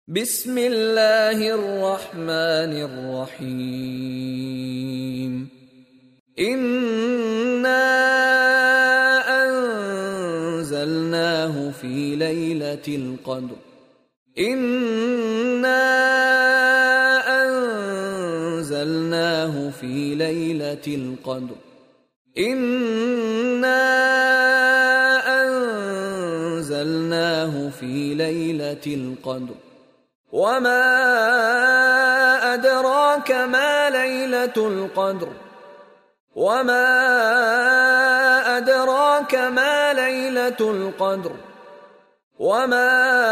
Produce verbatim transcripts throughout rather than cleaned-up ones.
बिस्मिल्लाहिर रहमानिर रहीम। इन्ना अंज़लनाहु फी लैलतिल क़द्र। इन्ना अंज़लनाहु फी लैलतिल क़द्र। इन्ना अंज़लनाहु फी लैलतिल क़द्र। वमा अदराक मा लैलतुल क़द्र। वमा अदराक मा लैलतुल क़द्र। वमा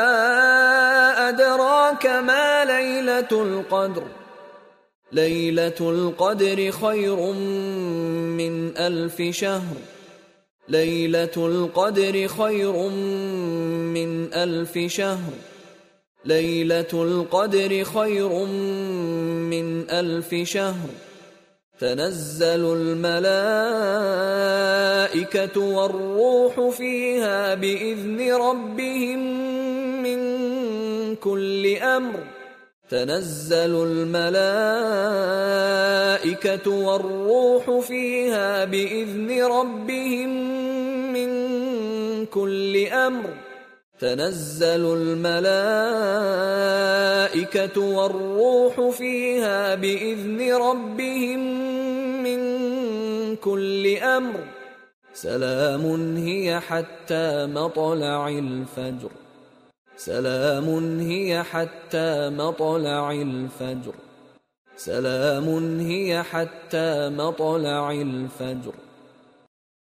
अदराक मा लैलतुल क़द्र। लैलतुल क़द्र खैरुम मिन अल्फ शहर। लैलतुल क़द्र खैरुम मिन अल्फ शहर। लैलतुल क़द्र खैरुम मिन अल्फ शहर। तनज़्ज़लुल मलाइकतु वर्रूह फ़ीहा बिइज़्नि रब्बिहिम मिन कुल्लि अम्र। तनज़्ज़लुल मलाइकतु वर्रूह फ़ीहा बिइज़्नि रब्बिहिम मिन कुल्लि अम्र। तनज़्ज़लुल मलाइकतु वर्रूह फ़ीहा बिइज़्नि रब्बिहिम मिन कुल्लि अम्र। सलामुन हिय हत्ता मत्लअल फ़ज्र। सलामुन हिय हत्ता मत्लअल फ़ज्र। सलामुन हिय हत्ता मत्लअल फ़ज्र।